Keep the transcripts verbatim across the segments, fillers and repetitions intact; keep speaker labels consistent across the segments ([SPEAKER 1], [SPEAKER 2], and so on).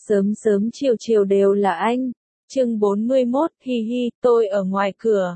[SPEAKER 1] Sớm sớm chiều chiều đều là anh. Chương bốn mươi mốt, hi hi, tôi ở ngoài cửa.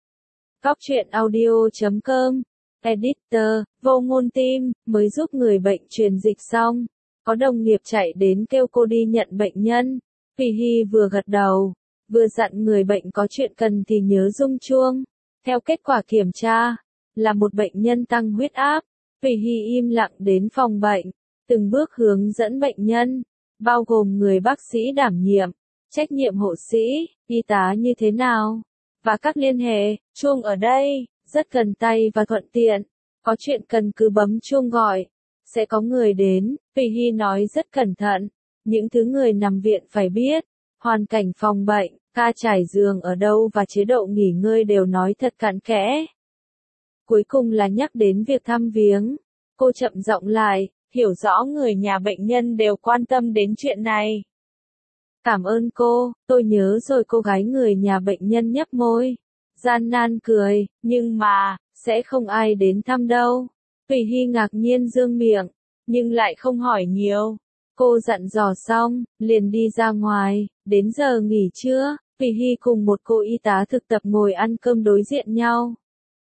[SPEAKER 1] Góc truyện audio chấm com. Editor, Vô Ngôn Tim, mới giúp người bệnh truyền dịch xong. Có đồng nghiệp chạy đến kêu cô đi nhận bệnh nhân. Hi hi vừa gật đầu, vừa dặn người bệnh có chuyện cần thì nhớ rung chuông. Theo kết quả kiểm tra, là một bệnh nhân tăng huyết áp. Hi hi im lặng đến phòng bệnh, từng bước hướng dẫn bệnh nhân, bao gồm người bác sĩ đảm nhiệm, trách nhiệm hộ sĩ, y tá như thế nào, và các liên hệ. Chuông ở đây, rất gần tay và thuận tiện, có chuyện cần cứ bấm chuông gọi, sẽ có người đến. Hi hi nói rất cẩn thận, những thứ người nằm viện phải biết, hoàn cảnh phòng bệnh, ca trải giường ở đâu và chế độ nghỉ ngơi đều nói thật cặn kẽ. Cuối cùng là nhắc đến việc thăm viếng, cô chậm giọng lại, hiểu rõ người nhà bệnh nhân đều quan tâm đến chuyện này. Cảm ơn cô, tôi nhớ rồi. Cô gái người nhà bệnh nhân nhấp môi, gian nan cười, nhưng mà, sẽ không ai đến thăm đâu. Hi hi ngạc nhiên dương miệng, nhưng lại không hỏi nhiều. Cô dặn dò xong, liền đi ra ngoài. Đến giờ nghỉ trưa, Hi hi cùng một cô y tá thực tập ngồi ăn cơm đối diện nhau.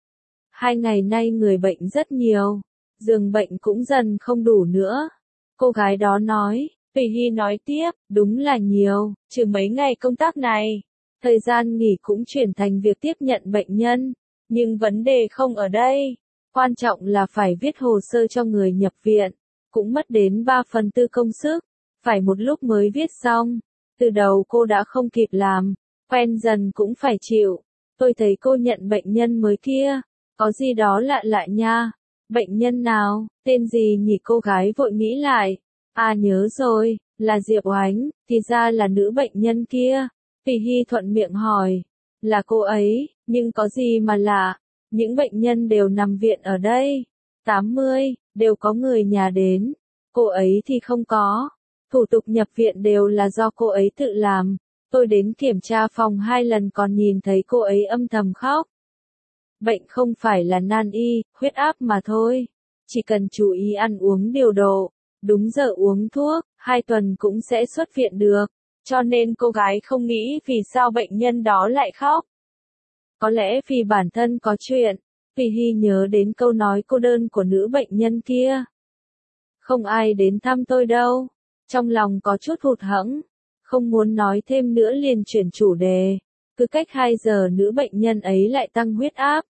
[SPEAKER 1] Hai ngày nay người bệnh rất nhiều, giường bệnh cũng dần không đủ nữa. Cô gái đó nói. Hi hi nói tiếp, đúng là nhiều, trừ mấy ngày công tác này, thời gian nghỉ cũng chuyển thành việc tiếp nhận bệnh nhân. Nhưng vấn đề không ở đây, quan trọng là phải viết hồ sơ cho người nhập viện, cũng mất đến ba phần tư công sức, phải một lúc mới viết xong. Từ đầu cô đã không kịp làm, quen dần cũng phải chịu. Tôi thấy cô nhận bệnh nhân mới kia, có gì đó lạ lạ nha. Bệnh nhân nào, tên gì nhỉ? Cô gái vội nghĩ lại. À nhớ rồi, là Diệp Oánh, thì ra là nữ bệnh nhân kia. Hi hi thuận miệng hỏi, là cô ấy, nhưng có gì mà lạ, những bệnh nhân đều nằm viện ở đây, tám mươi, đều có người nhà đến, cô ấy thì không có, thủ tục nhập viện đều là do cô ấy tự làm, tôi đến kiểm tra phòng hai lần còn nhìn thấy cô ấy âm thầm khóc. Bệnh không phải là nan y, huyết áp mà thôi, chỉ cần chú ý ăn uống điều độ, đúng giờ uống thuốc, hai tuần cũng sẽ xuất viện được. Cho nên cô gái không nghĩ vì sao bệnh nhân đó lại khóc. Có lẽ vì bản thân có chuyện. Hi hi nhớ đến câu nói cô đơn của nữ bệnh nhân kia. Không ai đến thăm tôi đâu. Trong lòng có chút hụt hẫng, không muốn nói thêm nữa liền chuyển chủ đề. Cứ cách hai giờ nữ bệnh nhân ấy lại tăng huyết áp,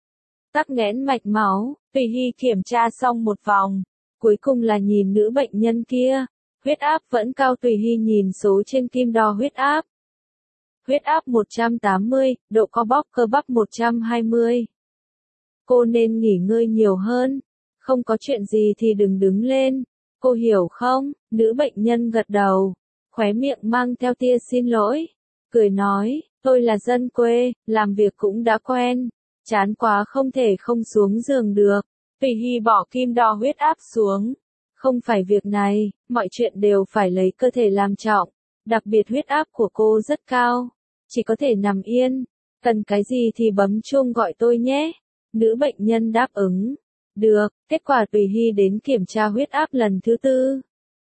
[SPEAKER 1] tắc nghẽn mạch máu. Hi hi kiểm tra xong một vòng, cuối cùng là nhìn nữ bệnh nhân kia. Huyết áp vẫn cao. Hi hi nhìn số trên kim đo huyết áp. Huyết áp một trăm tám mươi, độ co bóp cơ bắp một trăm hai mươi. Cô nên nghỉ ngơi nhiều hơn. Không có chuyện gì thì đừng đứng lên. Cô hiểu không? Nữ bệnh nhân gật đầu, khóe miệng mang theo tia xin lỗi. Cười nói, tôi là dân quê, làm việc cũng đã quen. Chán quá không thể không xuống giường được. Hi hi bỏ kim đo huyết áp xuống. Không phải việc này, mọi chuyện đều phải lấy cơ thể làm trọng. Đặc biệt huyết áp của cô rất cao, chỉ có thể nằm yên. Cần cái gì thì bấm chuông gọi tôi nhé. Nữ bệnh nhân đáp ứng. Được, kết quả Hi hi đến kiểm tra huyết áp lần thứ tư.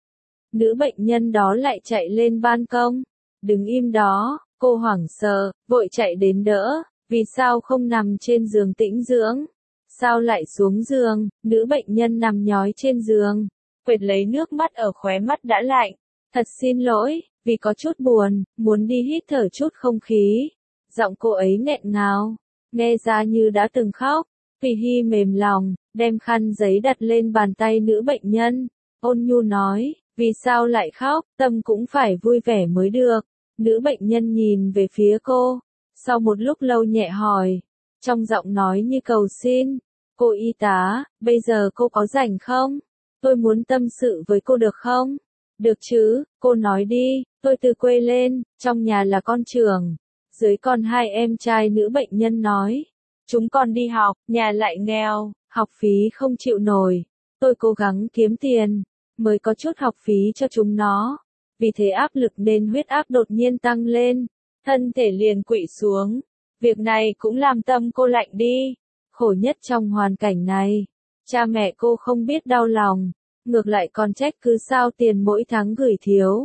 [SPEAKER 1] Nữ bệnh nhân đó lại chạy lên ban công. Đứng im đó, cô hoảng sợ, vội chạy đến đỡ. Vì sao không nằm trên giường tĩnh dưỡng? Sao lại xuống giường? Nữ bệnh nhân nằm nhói trên giường, quệt lấy nước mắt ở khóe mắt đã lạnh. Thật xin lỗi, vì có chút buồn, muốn đi hít thở chút không khí. Giọng cô ấy nghẹn ngào, nghe ra như đã từng khóc. Hi hi mềm lòng, đem khăn giấy đặt lên bàn tay nữ bệnh nhân. Ôn nhu nói, vì sao lại khóc, tâm cũng phải vui vẻ mới được. Nữ bệnh nhân nhìn về phía cô, sau một lúc lâu nhẹ hỏi, trong giọng nói như cầu xin. Cô y tá, bây giờ cô có rảnh không? Tôi muốn tâm sự với cô được không? Được chứ, cô nói đi. Tôi từ quê lên, trong nhà là con trưởng, dưới còn hai em trai. Nữ bệnh nhân nói, chúng con đi học, nhà lại nghèo, học phí không chịu nổi. Tôi cố gắng kiếm tiền, mới có chút học phí cho chúng nó. Vì thế áp lực nên huyết áp đột nhiên tăng lên, thân thể liền khuỵu xuống. Việc này cũng làm tâm cô lạnh đi. Khổ nhất trong hoàn cảnh này, cha mẹ cô không biết đau lòng, ngược lại còn trách cứ sao tiền mỗi tháng gửi thiếu.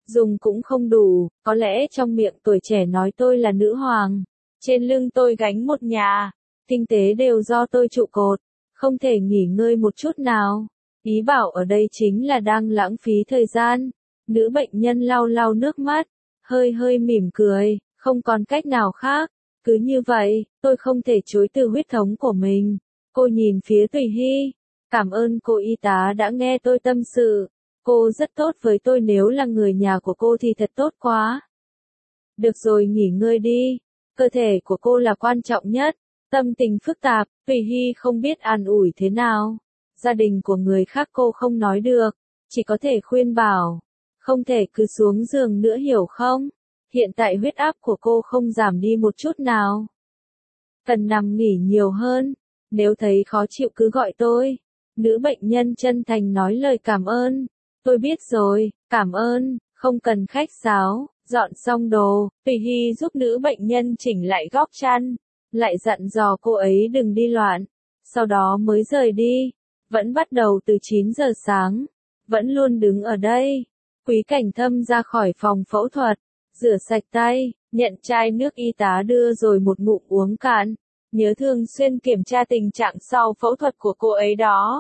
[SPEAKER 1] dùng cũng không đủ, có lẽ trong miệng tuổi trẻ nói tôi là nữ hoàng. Trên lưng tôi gánh một nhà, kinh tế đều do tôi trụ cột, không thể nghỉ ngơi một chút nào. Ý bảo ở đây chính là đang lãng phí thời gian. Nữ bệnh nhân lau lau nước mắt, hơi hơi mỉm cười, không còn cách nào khác. Cứ như vậy, tôi không thể chối từ huyết thống của mình. Cô nhìn phía Tùy Hy, cảm ơn cô y tá đã nghe tôi tâm sự. Cô rất tốt với tôi, nếu là người nhà của cô thì thật tốt quá. Được rồi, nghỉ ngơi đi, cơ thể của cô là quan trọng nhất. Tâm tình phức tạp, Tùy Hy không biết an ủi thế nào. Gia đình của người khác cô không nói được, chỉ có thể khuyên bảo. Không thể cứ xuống giường nữa hiểu không? Hiện tại huyết áp của cô không giảm đi một chút nào. Cần nằm nghỉ nhiều hơn, nếu thấy khó chịu cứ gọi tôi. Nữ bệnh nhân chân thành nói lời cảm ơn. Tôi biết rồi, cảm ơn, không cần khách sáo. Dọn xong đồ, Tùy Hy giúp nữ bệnh nhân chỉnh lại góc chăn, lại dặn dò cô ấy đừng đi loạn. Sau đó mới rời đi, vẫn bắt đầu từ chín giờ sáng, vẫn luôn đứng ở đây. Quý Cảnh Thâm ra khỏi phòng phẫu thuật, rửa sạch tay, nhận chai nước y tá đưa rồi một ngụm uống cạn. Nhớ thường xuyên kiểm tra tình trạng sau phẫu thuật của cô ấy đó.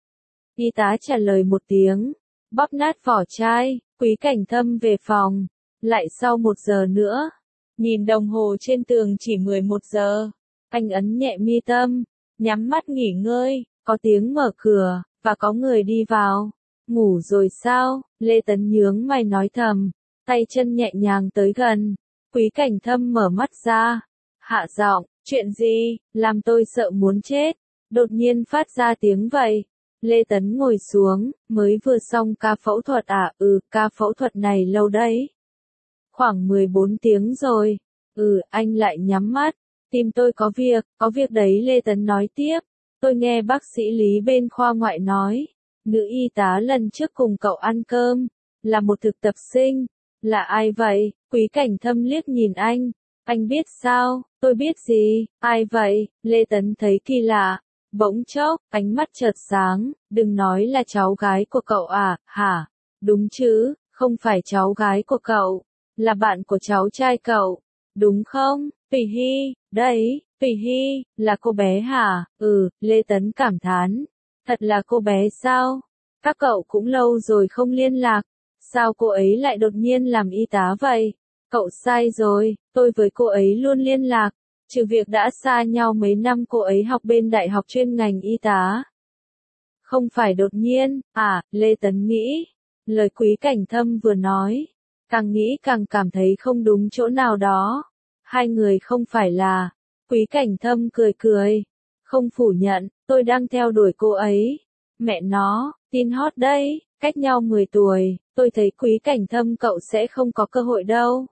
[SPEAKER 1] Y tá trả lời một tiếng, bóp nát vỏ chai. Quý Cảnh Thâm về phòng, lại sau một giờ nữa. Nhìn đồng hồ trên tường chỉ mười một giờ, anh ấn nhẹ mi tâm, nhắm mắt nghỉ ngơi. Có tiếng mở cửa, và có người đi vào. Ngủ rồi sao? Lê Tấn nhướng mày nói thầm, tay chân nhẹ nhàng tới gần. Quý Cảnh Thâm mở mắt ra, hạ giọng, chuyện gì, làm tôi sợ muốn chết. Đột nhiên phát ra tiếng vậy. Lê Tấn ngồi xuống, mới vừa xong ca phẫu thuật à? Ừ, ca phẫu thuật này lâu đấy. Khoảng mười bốn tiếng rồi. Ừ, anh lại nhắm mắt. Tim tôi có việc, có việc đấy, Lê Tấn nói tiếp. Tôi nghe bác sĩ Lý bên khoa ngoại nói, nữ y tá lần trước cùng cậu ăn cơm, là một thực tập sinh. Là ai vậy? Quý Cảnh Thâm liếc nhìn anh. Anh biết sao? Tôi biết gì? Ai vậy? Lê Tấn thấy kỳ lạ. Bỗng chốc, ánh mắt chợt sáng. Đừng nói là cháu gái của cậu à? Hả? Đúng chứ, không phải cháu gái của cậu, là bạn của cháu trai cậu, đúng không? Tùy Hy, đấy, Tùy Hy, là cô bé hả? Ừ, Lê Tấn cảm thán. Thật là cô bé sao? Các cậu cũng lâu rồi không liên lạc. Sao cô ấy lại đột nhiên làm y tá vậy? Cậu sai rồi, tôi với cô ấy luôn liên lạc. Trừ việc đã xa nhau mấy năm, cô ấy học bên đại học chuyên ngành y tá. Không phải đột nhiên, à, Lê Tấn nghĩ. Lời Quý Cảnh Thâm vừa nói, càng nghĩ càng cảm thấy không đúng chỗ nào đó. Hai người không phải là. Quý Cảnh Thâm cười cười, không phủ nhận, tôi đang theo đuổi cô ấy. Mẹ nó, tin hot đấy, cách nhau mười tuổi, tôi thấy Quý Cảnh Thâm cậu sẽ không có cơ hội đâu.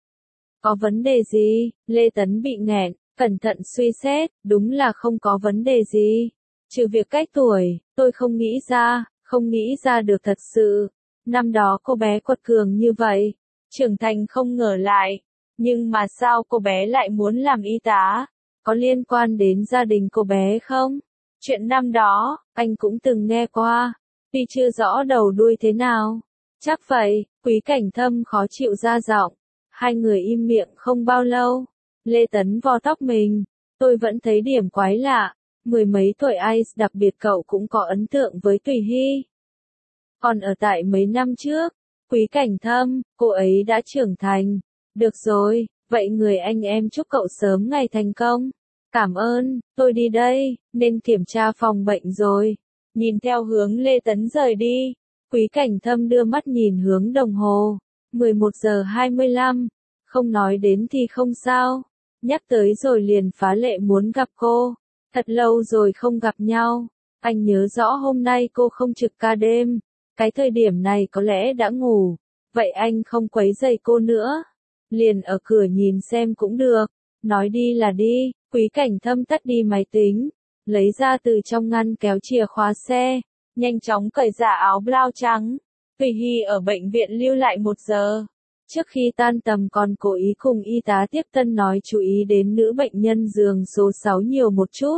[SPEAKER 1] Có vấn đề gì? Lê Tấn bị nghẹn, cẩn thận suy xét, đúng là không có vấn đề gì. Trừ việc cách tuổi, tôi không nghĩ ra, không nghĩ ra được thật sự. Năm đó cô bé quật cường như vậy, trưởng thành không ngờ lại. Nhưng mà sao cô bé lại muốn làm y tá? Có liên quan đến gia đình cô bé không? Chuyện năm đó, anh cũng từng nghe qua, tuy chưa rõ đầu đuôi thế nào. Chắc vậy, Quý Cảnh Thâm khó chịu ra giọng. Hai người im miệng không bao lâu. Lê Tấn vo tóc mình. Tôi vẫn thấy điểm quái lạ. Mười mấy tuổi Ice, đặc biệt cậu cũng có ấn tượng với Tùy Hy. Còn ở tại mấy năm trước, Quý Cảnh Thâm, cô ấy đã trưởng thành. Được rồi, vậy người anh em chúc cậu sớm ngày thành công. Cảm ơn, tôi đi đây, nên kiểm tra phòng bệnh rồi. Nhìn theo hướng Lê Tấn rời đi, Quý Cảnh Thâm đưa mắt nhìn hướng đồng hồ. mười một giờ hai mươi lăm, không nói đến thì không sao. Nhắc tới rồi liền phá lệ muốn gặp cô. Thật lâu rồi không gặp nhau. Anh nhớ rõ hôm nay cô không trực ca đêm. Cái thời điểm này có lẽ đã ngủ. Vậy anh không quấy rầy cô nữa. Liền ở cửa nhìn xem cũng được. Nói đi là đi. Quý Cảnh Thâm tắt đi máy tính. Lấy ra từ trong ngăn kéo chìa khóa xe. Nhanh chóng cởi ra áo blau trắng. Tùy Hy ở bệnh viện lưu lại một giờ. Trước khi tan tầm còn cố ý cùng y tá tiếp tân nói chú ý đến nữ bệnh nhân giường số sáu nhiều một chút.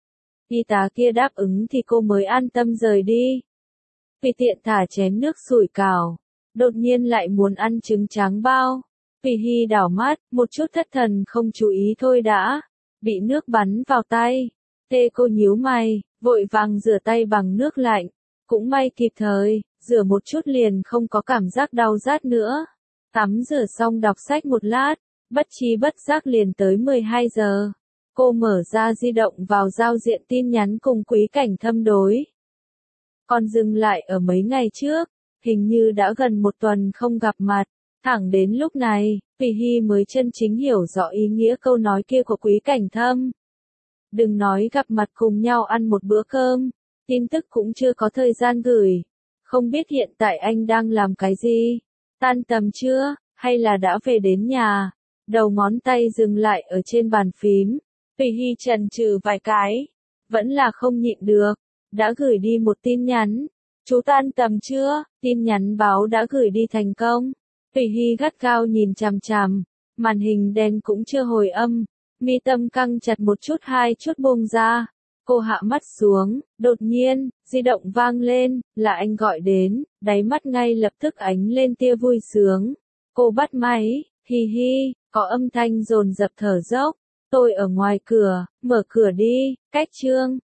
[SPEAKER 1] Y tá kia đáp ứng thì cô mới an tâm rời đi. Tùy tiện thả chén nước sủi cảo. đột nhiên lại muốn ăn trứng tráng bao. Vì Hy đảo mắt, một chút thất thần không chú ý thôi đã. Bị nước bắn vào tay. Tê cô nhíu mày, vội vàng rửa tay bằng nước lạnh. Cũng may kịp thời, rửa một chút liền không có cảm giác đau rát nữa. Tắm rửa xong đọc sách một lát, bất trí bất giác liền tới mười hai giờ. Cô mở ra di động vào giao diện tin nhắn cùng Quý Cảnh Thâm đối. Còn dừng lại ở mấy ngày trước, hình như đã gần một tuần không gặp mặt. Thẳng đến lúc này, Vì Hy mới chân chính hiểu rõ ý nghĩa câu nói kia của Quý Cảnh Thâm. Đừng nói gặp mặt cùng nhau ăn một bữa cơm, tin tức cũng chưa có thời gian gửi. Không biết hiện tại anh đang làm cái gì? Tan tầm chưa, hay là đã về đến nhà? Đầu ngón tay dừng lại ở trên bàn phím. Vì Hy chần chừ vài cái, vẫn là không nhịn được, đã gửi đi một tin nhắn. Chú tan tầm chưa? Tin nhắn báo đã gửi đi thành công. Vì Hy gắt gao nhìn chằm chằm, màn hình đen cũng chưa hồi âm, mi tâm căng chặt một chút hai chút buông ra. Cô hạ mắt xuống, đột nhiên, di động vang lên, là anh gọi đến, đáy mắt ngay lập tức ánh lên tia vui sướng. Cô bắt máy, hi hi, có âm thanh dồn dập thở dốc. Tôi ở ngoài cửa, mở cửa đi, cách Trương.